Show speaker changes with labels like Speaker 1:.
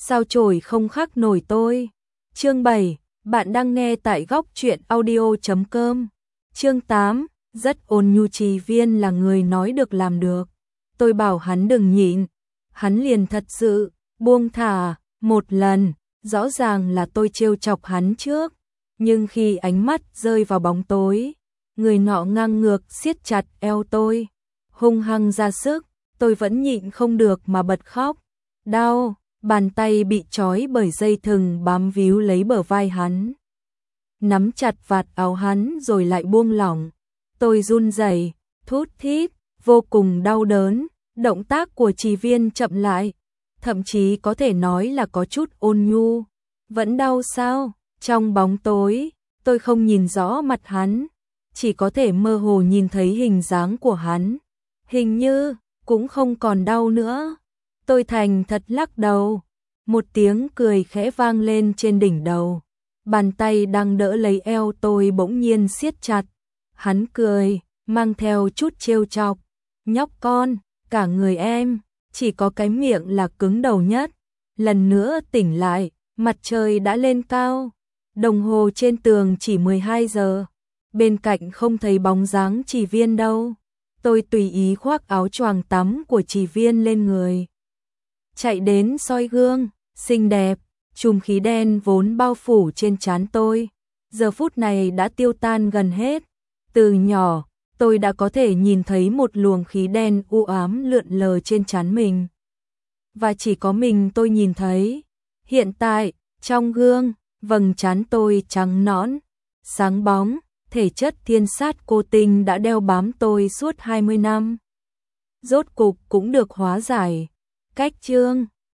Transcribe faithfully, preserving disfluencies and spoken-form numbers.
Speaker 1: sao chổi không khác nổi tôi. Chương bảy, bạn đang nghe tại góc truyện audio chấm com. Chương tám, rất ôn nhu. Trì Viên là người nói được làm được. Tôi bảo hắn đừng nhịn, hắn liền thật sự buông thả. Một lần, rõ ràng là tôi trêu chọc hắn trước, nhưng khi ánh mắt rơi vào bóng tối, người nọ ngang ngược siết chặt eo tôi, hung hăng ra sức, tôi vẫn nhịn không được mà bật khóc. Đau, bàn tay bị trói bởi dây thừng bám víu lấy bờ vai hắn, nắm chặt vạt áo hắn rồi lại buông lỏng. Tôi run rẩy, thút thít, vô cùng đau đớn. Động tác của Trì Viên chậm lại, thậm chí có thể nói là có chút ôn nhu. Vẫn đau sao? Trong bóng tối, tôi không nhìn rõ mặt hắn, chỉ có thể mơ hồ nhìn thấy hình dáng của hắn. Hình như cũng không còn đau nữa. Tôi thành thật lắc đầu. Một tiếng cười khẽ vang lên trên đỉnh đầu. Bàn tay đang đỡ lấy eo tôi bỗng nhiên siết chặt. Hắn cười, mang theo chút trêu chọc. Nhóc con, cả người em, chỉ có cái miệng là cứng đầu nhất. Lần nữa tỉnh lại, mặt trời đã lên cao. Đồng hồ trên tường chỉ mười hai giờ. Bên cạnh không thấy bóng dáng Trì Viên đâu. Tôi tùy ý khoác áo choàng tắm của Trì Viên lên người, chạy đến soi gương, xinh đẹp. Chùm khí đen vốn bao phủ trên trán tôi, giờ phút này đã tiêu tan gần hết. Từ nhỏ, tôi đã có thể nhìn thấy một luồng khí đen u ám lượn lờ trên trán mình. Và chỉ có mình tôi nhìn thấy. Hiện tại, trong gương, vầng trán tôi trắng nõn, sáng bóng, thể chất thiên sát cô tinh đã đeo bám tôi suốt hai mươi năm. Rốt cục cũng được hóa giải. Cách chương